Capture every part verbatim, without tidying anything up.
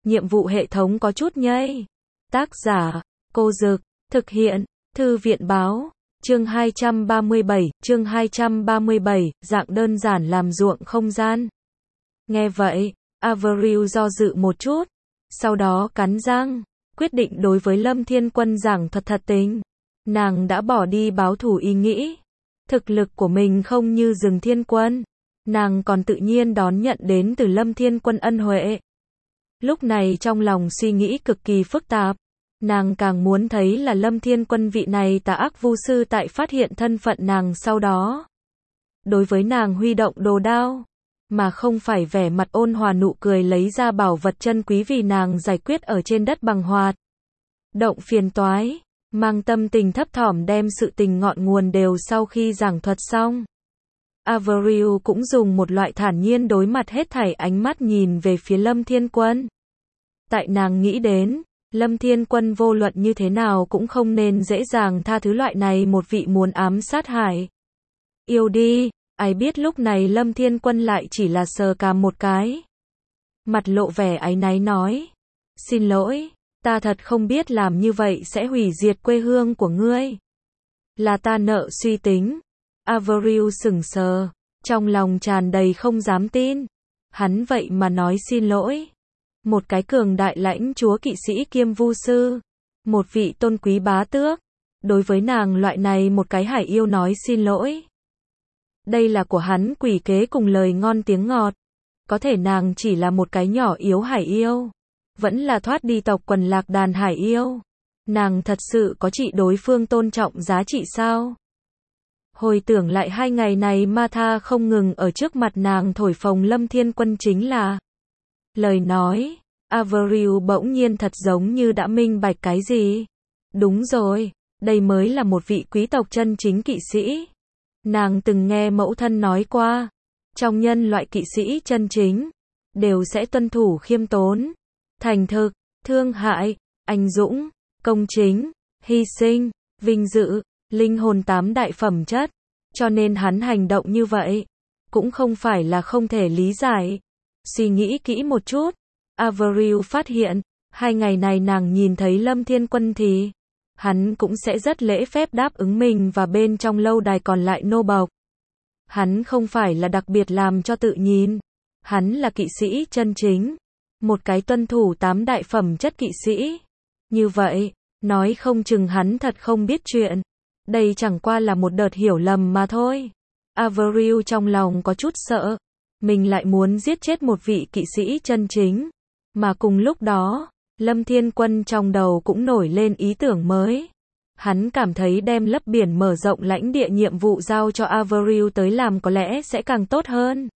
nhiệm vụ hệ thống có chút nhây. Tác giả, Cô Dực, thực hiện, Thư viện Báo, chương hai trăm ba mươi bảy, chương hai trăm ba mươi bảy, dạng đơn giản làm ruộng không gian. Nghe vậy, Avril do dự một chút, sau đó cắn răng, quyết định đối với Lâm Thiên Quân giảng thuật thật tình. Nàng đã bỏ đi báo thù ý nghĩ. Thực lực của mình không như rừng Thiên Quân. Nàng còn tự nhiên đón nhận đến từ Lâm Thiên Quân ân huệ. Lúc này trong lòng suy nghĩ cực kỳ phức tạp. Nàng càng muốn thấy là Lâm Thiên Quân vị này tà ác vu sư tại phát hiện thân phận nàng sau đó. Đối với nàng huy động đồ đao, mà không phải vẻ mặt ôn hòa nụ cười lấy ra bảo vật chân quý vì nàng giải quyết ở trên đất bằng hoạt. Động phiền toái, mang tâm tình thấp thỏm đem sự tình ngọn nguồn đều sau khi giảng thuật xong. Avril cũng dùng một loại thản nhiên đối mặt hết thảy ánh mắt nhìn về phía Lâm Thiên Quân. Tại nàng nghĩ đến, Lâm Thiên Quân vô luận như thế nào cũng không nên dễ dàng tha thứ loại này một vị muốn ám sát hại. Yêu đi, ai biết lúc này Lâm Thiên Quân lại chỉ là sờ cằm một cái. Mặt lộ vẻ áy náy nói, xin lỗi, ta thật không biết làm như vậy sẽ hủy diệt quê hương của ngươi. Là ta nợ suy tính. Avril sững sờ, trong lòng tràn đầy không dám tin. Hắn vậy mà nói xin lỗi. Một cái cường đại lãnh chúa kỵ sĩ kiêm vu sư, một vị tôn quý bá tước, đối với nàng loại này một cái hải yêu nói xin lỗi. Đây là của hắn quỷ kế cùng lời ngon tiếng ngọt. Có thể nàng chỉ là một cái nhỏ yếu hải yêu, vẫn là thoát đi tộc quần lạc đàn hải yêu. Nàng thật sự có trị đối phương tôn trọng giá trị sao? Hồi tưởng lại hai ngày này ma tha không ngừng ở trước mặt nàng thổi phồng Lâm Thiên Quân chính là lời nói. Avril bỗng nhiên thật giống như đã minh bạch cái gì. Đúng rồi, đây mới là một vị quý tộc chân chính kỵ sĩ. Nàng từng nghe mẫu thân nói qua, trong nhân loại kỵ sĩ chân chính, đều sẽ tuân thủ khiêm tốn, thành thực, thương hại, anh dũng, công chính, hy sinh, vinh dự, linh hồn tám đại phẩm chất. Cho nên hắn hành động như vậy, cũng không phải là không thể lý giải. Suy nghĩ kỹ một chút, Avril phát hiện, hai ngày này nàng nhìn thấy Lâm Thiên Quân thì, hắn cũng sẽ rất lễ phép đáp ứng mình và bên trong lâu đài còn lại nô bộc. Hắn không phải là đặc biệt làm cho tự nhìn. Hắn là kỵ sĩ chân chính. Một cái tuân thủ tám đại phẩm chất kỵ sĩ. Như vậy, nói không chừng hắn thật không biết chuyện. Đây chẳng qua là một đợt hiểu lầm mà thôi. Avril trong lòng có chút sợ. Mình lại muốn giết chết một vị kỵ sĩ chân chính. Mà cùng lúc đó, Lâm Thiên Quân trong đầu cũng nổi lên ý tưởng mới. Hắn cảm thấy đem lấp biển mở rộng lãnh địa nhiệm vụ giao cho Avril tới làm có lẽ sẽ càng tốt hơn.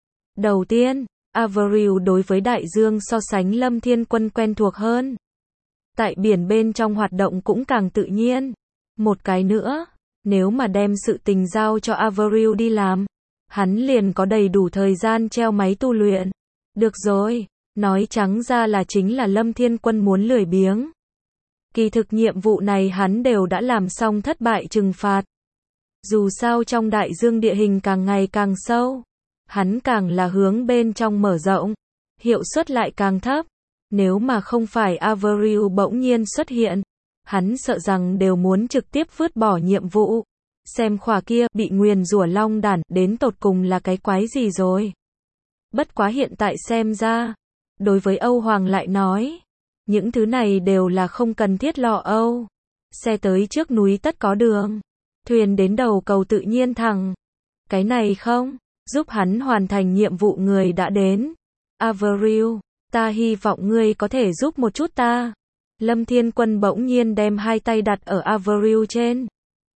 Đầu tiên, Avril đối với đại dương so sánh Lâm Thiên Quân quen thuộc hơn. Tại biển bên trong hoạt động cũng càng tự nhiên. Một cái nữa, nếu mà đem sự tình giao cho Avril đi làm, hắn liền có đầy đủ thời gian treo máy tu luyện. Được rồi, nói trắng ra là chính là Lâm Thiên Quân muốn lười biếng. Kỳ thực nhiệm vụ này hắn đều đã làm xong thất bại trừng phạt. Dù sao trong đại dương địa hình càng ngày càng sâu, hắn càng là hướng bên trong mở rộng, hiệu suất lại càng thấp. Nếu mà không phải Avril bỗng nhiên xuất hiện, hắn sợ rằng đều muốn trực tiếp vứt bỏ nhiệm vụ. Xem khỏa kia bị nguyền rủa long đản đến tột cùng là cái quái gì rồi. Bất quá hiện tại xem ra, đối với Âu Hoàng lại nói, những thứ này đều là không cần thiết lo âu. Xe tới trước núi tất có đường, thuyền đến đầu cầu tự nhiên thẳng. Cái này không, giúp hắn hoàn thành nhiệm vụ người đã đến. Avril, ta hy vọng ngươi có thể giúp một chút ta. Lâm Thiên Quân bỗng nhiên đem hai tay đặt ở Avril trên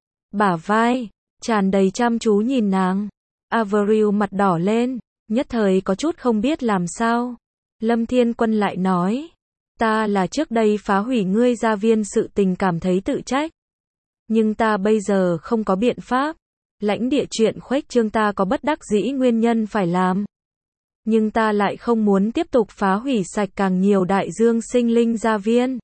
bả vai, tràn đầy chăm chú nhìn nàng. Avril mặt đỏ lên, nhất thời có chút không biết làm sao. Lâm Thiên Quân lại nói, ta là trước đây phá hủy ngươi gia viên sự tình cảm thấy tự trách. Nhưng ta bây giờ không có biện pháp. Lãnh địa chuyện khuếch trương ta có bất đắc dĩ nguyên nhân phải làm. Nhưng ta lại không muốn tiếp tục phá hủy sạch càng nhiều đại dương sinh linh gia viên.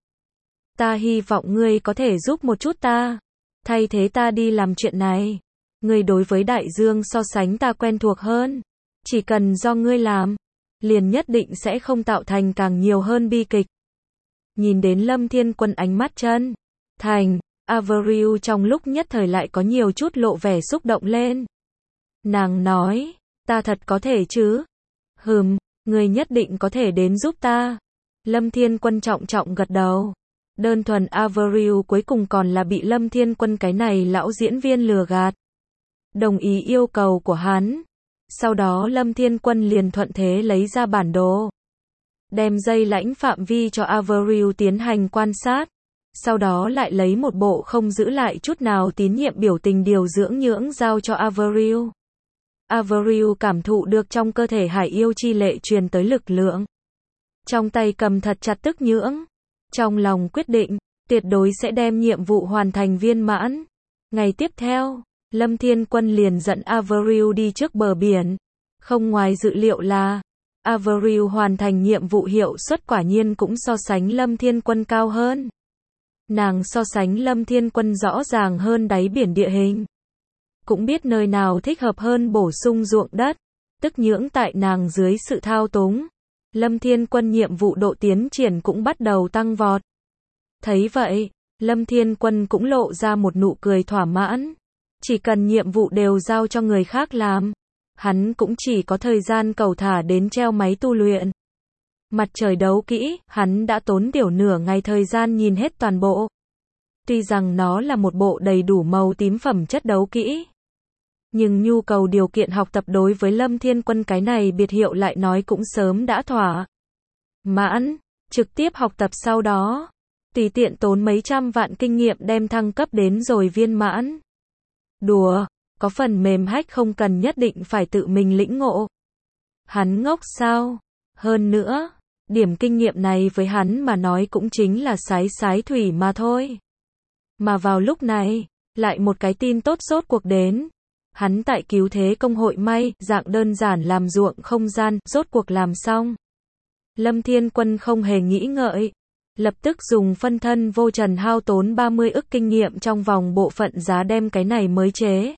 Ta hy vọng ngươi có thể giúp một chút ta. Thay thế ta đi làm chuyện này. Ngươi đối với đại dương so sánh ta quen thuộc hơn. Chỉ cần do ngươi làm. liền nhất định sẽ không tạo thành càng nhiều hơn bi kịch. Nhìn đến Lâm Thiên Quân ánh mắt chân thành, Avril trong lúc nhất thời lại có nhiều chút lộ vẻ xúc động lên. Nàng nói, ta thật có thể chứ? Hừm, người nhất định có thể đến giúp ta. Lâm Thiên Quân trọng trọng gật đầu. Đơn thuần Avril cuối cùng còn là bị Lâm Thiên Quân cái này lão diễn viên lừa gạt. Đồng ý yêu cầu của hắn. Sau đó Lâm Thiên Quân liền thuận thế lấy ra bản đồ. Đem dây lãnh phạm vi cho Avril tiến hành quan sát. Sau đó lại lấy một bộ không giữ lại chút nào tín nhiệm biểu tình điều dưỡng nhưỡng giao cho Avril. Avril cảm thụ được trong cơ thể hải yêu chi lệ truyền tới lực lượng. Trong tay cầm thật chặt tức nhưỡng. Trong lòng quyết định, tuyệt đối sẽ đem nhiệm vụ hoàn thành viên mãn. Ngày tiếp theo, Lâm Thiên Quân liền dẫn Avril đi trước bờ biển. Không ngoài dự liệu là, Avril hoàn thành nhiệm vụ hiệu suất quả nhiên cũng so sánh Lâm Thiên Quân cao hơn. Nàng so sánh Lâm Thiên Quân rõ ràng hơn đáy biển địa hình. Cũng biết nơi nào thích hợp hơn bổ sung ruộng đất, tức nhưỡng tại nàng dưới sự thao túng. Lâm Thiên Quân nhiệm vụ độ tiến triển cũng bắt đầu tăng vọt. Thấy vậy, Lâm Thiên Quân cũng lộ ra một nụ cười thỏa mãn. Chỉ cần nhiệm vụ đều giao cho người khác làm, hắn cũng chỉ có thời gian cầu thả đến treo máy tu luyện. Mặt trời đấu kỹ, hắn đã tốn tiểu nửa ngày thời gian nhìn hết toàn bộ. Tuy rằng nó là một bộ đầy đủ màu tím phẩm chất đấu kỹ, nhưng nhu cầu điều kiện học tập đối với Lâm Thiên Quân cái này biệt hiệu lại nói cũng sớm đã thỏa mãn, trực tiếp học tập sau đó, tùy tiện tốn mấy trăm vạn kinh nghiệm đem thăng cấp đến rồi viên mãn. Đùa, có phần mềm hack không cần nhất định phải tự mình lĩnh ngộ. Hắn ngốc sao? Hơn nữa, điểm kinh nghiệm này với hắn mà nói cũng chính là sái sái thủy mà thôi. Mà vào lúc này, lại một cái tin tốt sốt cuộc đến. Hắn tại cứu thế công hội may, dạng đơn giản làm ruộng không gian, rốt cuộc làm xong. Lâm Thiên Quân không hề nghĩ ngợi. Lập tức dùng phân thân vô trần hao tốn ba mươi ức kinh nghiệm trong vòng bộ phận giá đem cái này mới chế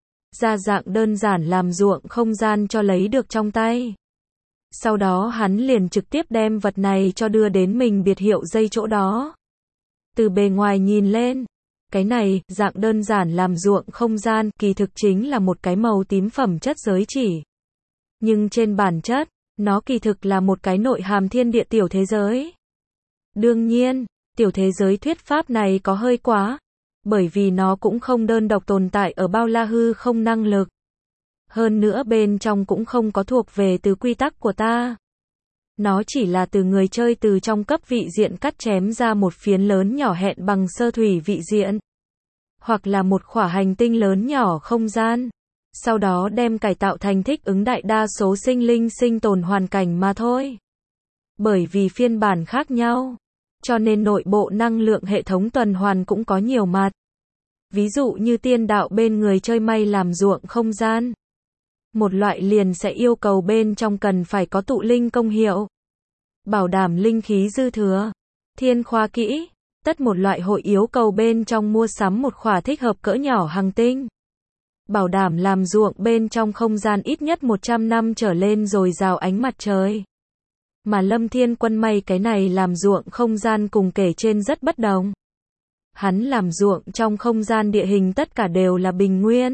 ra dạng đơn giản làm ruộng không gian cho lấy được trong tay. Sau đó hắn liền trực tiếp đem vật này cho đưa đến mình biệt hiệu dây chỗ đó. Từ bề ngoài nhìn lên, cái này, dạng đơn giản làm ruộng không gian, kỳ thực chính là một cái màu tím phẩm chất giới chỉ. Nhưng trên bản chất, nó kỳ thực là một cái nội hàm thiên địa tiểu thế giới. Đương nhiên, tiểu thế giới thuyết pháp này có hơi quá, bởi vì nó cũng không đơn độc tồn tại ở bao la hư không năng lực. Hơn nữa bên trong cũng không có thuộc về từ quy tắc của ta. Nó chỉ là từ người chơi từ trong cấp vị diện cắt chém ra một phiến lớn nhỏ hẹn bằng sơ thủy vị diện. Hoặc là một khỏa hành tinh lớn nhỏ không gian. Sau đó đem cải tạo thành thích ứng đại đa số sinh linh sinh tồn hoàn cảnh mà thôi. Bởi vì phiên bản khác nhau, cho nên nội bộ năng lượng hệ thống tuần hoàn cũng có nhiều mặt. Ví dụ như tiên đạo bên người chơi may làm ruộng không gian. Một loại liền sẽ yêu cầu bên trong cần phải có tụ linh công hiệu. Bảo đảm linh khí dư thừa. Thiên khoa kỹ. Tất một loại hội yếu cầu bên trong mua sắm một khỏa thích hợp cỡ nhỏ hành tinh. Bảo đảm làm ruộng bên trong không gian ít nhất một trăm năm trở lên rồi rào ánh mặt trời. Mà Lâm Thiên Quân may cái này làm ruộng không gian cùng kể trên rất bất đồng. Hắn làm ruộng trong không gian địa hình tất cả đều là bình nguyên.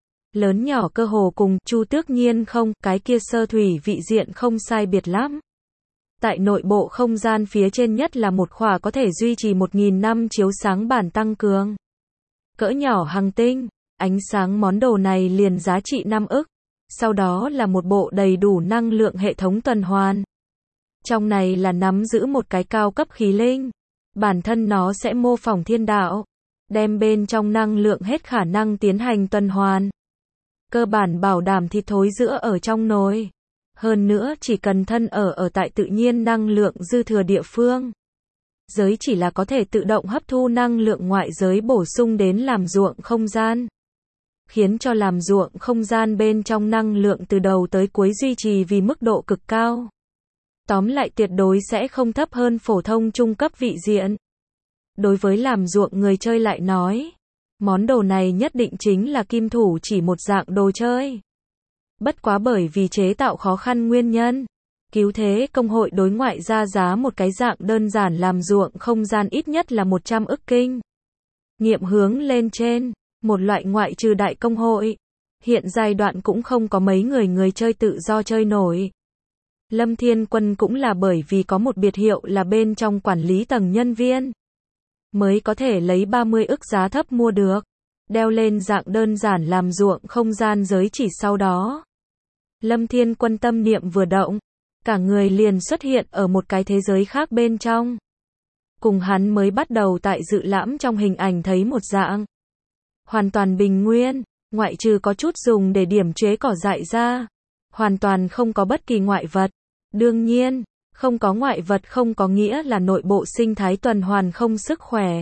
Lớn nhỏ cơ hồ cùng, Chu Tước Nhiên không, cái kia sơ thủy vị diện không sai biệt lắm. Tại nội bộ không gian phía trên nhất là một khỏa có thể duy trì một nghìn năm chiếu sáng bản tăng cường. Cỡ nhỏ hành tinh, ánh sáng món đồ này liền giá trị năm ức. Sau đó là một bộ đầy đủ năng lượng hệ thống tuần hoàn. Trong này là nắm giữ một cái cao cấp khí linh. Bản thân nó sẽ mô phỏng thiên đạo. Đem bên trong năng lượng hết khả năng tiến hành tuần hoàn. Cơ bản bảo đảm thịt thối giữa ở trong nồi. Hơn nữa chỉ cần thân ở ở tại tự nhiên năng lượng dư thừa địa phương. Giới chỉ là có thể tự động hấp thu năng lượng ngoại giới bổ sung đến làm ruộng không gian. Khiến cho làm ruộng không gian bên trong năng lượng từ đầu tới cuối duy trì vì mức độ cực cao. Tóm lại tuyệt đối sẽ không thấp hơn phổ thông trung cấp vị diện. Đối với làm ruộng người chơi lại nói, món đồ này nhất định chính là kim thủ chỉ một dạng đồ chơi. Bất quá bởi vì chế tạo khó khăn nguyên nhân, Cứu thế công hội đối ngoại ra giá một cái dạng đơn giản làm ruộng không gian ít nhất là một trăm ức kinh nghiệm hướng lên trên, một loại ngoại trừ đại công hội. Hiện giai đoạn cũng không có mấy người người chơi tự do chơi nổi. Lâm Thiên Quân cũng là bởi vì có một biệt hiệu là bên trong quản lý tầng nhân viên, mới có thể lấy ba mươi ức giá thấp mua được, đeo lên dạng đơn giản làm ruộng không gian giới chỉ sau đó. Lâm Thiên Quân tâm niệm vừa động, cả người liền xuất hiện ở một cái thế giới khác bên trong. Cùng hắn mới bắt đầu tại dự lãm trong hình ảnh thấy một dạng. Hoàn toàn bình nguyên, ngoại trừ có chút dùng để điểm chế cỏ dại ra. Hoàn toàn không có bất kỳ ngoại vật. Đương nhiên, không có ngoại vật không có nghĩa là nội bộ sinh thái tuần hoàn không sức khỏe.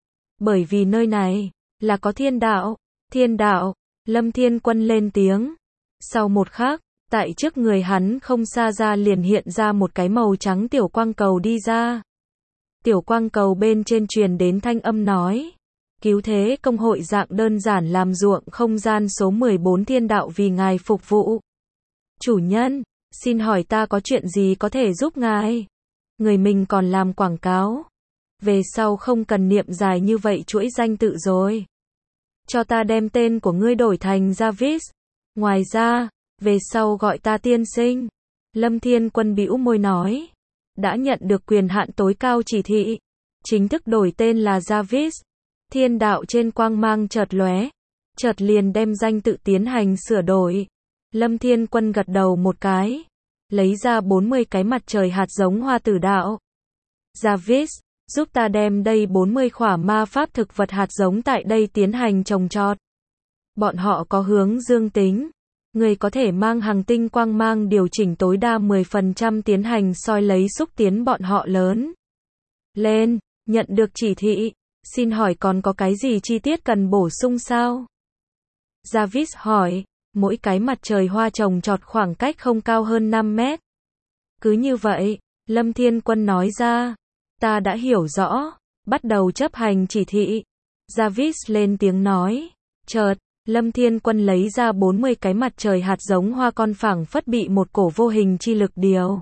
Bởi vì nơi này, là có thiên đạo. Thiên đạo, Lâm Thiên Quân lên tiếng. Sau một khắc, tại trước người hắn không xa ra liền hiện ra một cái màu trắng tiểu quang cầu đi ra. Tiểu quang cầu bên trên truyền đến thanh âm nói. Cứu thế công hội dạng đơn giản làm ruộng không gian số mười bốn thiên đạo vì ngài phục vụ. Chủ nhân, xin hỏi ta có chuyện gì có thể giúp ngài? Người mình còn làm quảng cáo. Về sau không cần niệm dài như vậy chuỗi danh tự rồi. Cho ta đem tên của ngươi đổi thành Jarvis. Ngoài ra, về sau gọi ta tiên sinh. Lâm Thiên Quân bĩu môi nói. Đã nhận được quyền hạn tối cao chỉ thị. Chính thức đổi tên là Jarvis. Thiên đạo trên quang mang chợt lóe. Chợt liền đem danh tự tiến hành sửa đổi. Lâm Thiên Quân gật đầu một cái. Lấy ra bốn mươi cái mặt trời hạt giống hoa tử đạo. Jarvis, giúp ta đem đây bốn mươi khỏa ma pháp thực vật hạt giống tại đây tiến hành trồng trọt. Bọn họ có hướng dương tính. Người có thể mang hành tinh quang mang điều chỉnh tối đa mười phần trăm tiến hành soi lấy xúc tiến bọn họ lớn lên. Nhận được chỉ thị. Xin hỏi còn có cái gì chi tiết cần bổ sung sao? Jarvis hỏi. Mỗi cái mặt trời hoa trồng trọt khoảng cách không cao hơn năm mét. Cứ như vậy, Lâm Thiên Quân nói ra. Ta đã hiểu rõ. Bắt đầu chấp hành chỉ thị. Jarvis lên tiếng nói. Chợt, Lâm Thiên Quân lấy ra bốn mươi cái mặt trời hạt giống hoa con phẳng phất bị một cổ vô hình chi lực điều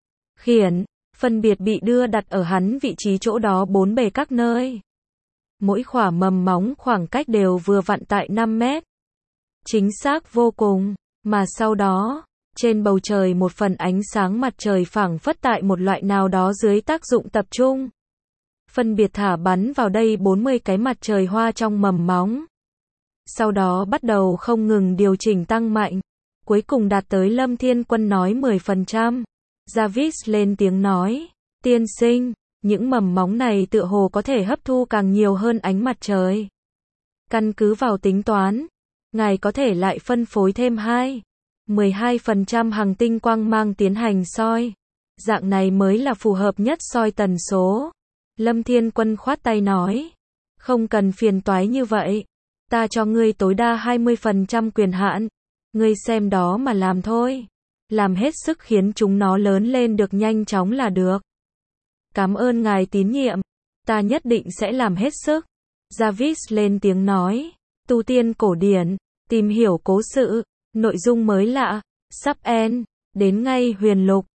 khiển, phân biệt bị đưa đặt ở hắn vị trí chỗ đó bốn bề các nơi. Mỗi khỏa mầm móng khoảng cách đều vừa vặn tại năm mét. Chính xác vô cùng, mà sau đó, trên bầu trời một phần ánh sáng mặt trời phẳng phất tại một loại nào đó dưới tác dụng tập trung. Phân biệt thả bắn vào đây bốn mươi cái mặt trời hoa trong mầm móng. Sau đó bắt đầu không ngừng điều chỉnh tăng mạnh. Cuối cùng đạt tới Lâm Thiên Quân nói mười phần trăm. Jarvis lên tiếng nói. Tiên sinh, những mầm móng này tựa hồ có thể hấp thu càng nhiều hơn ánh mặt trời. Căn cứ vào tính toán, ngài có thể lại phân phối thêm hai, mười hai phần trăm hành tinh quang mang tiến hành soi. Dạng này mới là phù hợp nhất soi tần số. Lâm Thiên Quân khoát tay nói. Không cần phiền toái như vậy. Ta cho ngươi tối đa hai mươi phần trăm quyền hạn. Ngươi xem đó mà làm thôi. Làm hết sức khiến chúng nó lớn lên được nhanh chóng là được. Cảm ơn ngài tín nhiệm. Ta nhất định sẽ làm hết sức. Jarvis lên tiếng nói. Tu tiên cổ điển. Tìm hiểu cố sự. Nội dung mới lạ. Sắp end. Đến ngay huyền lục.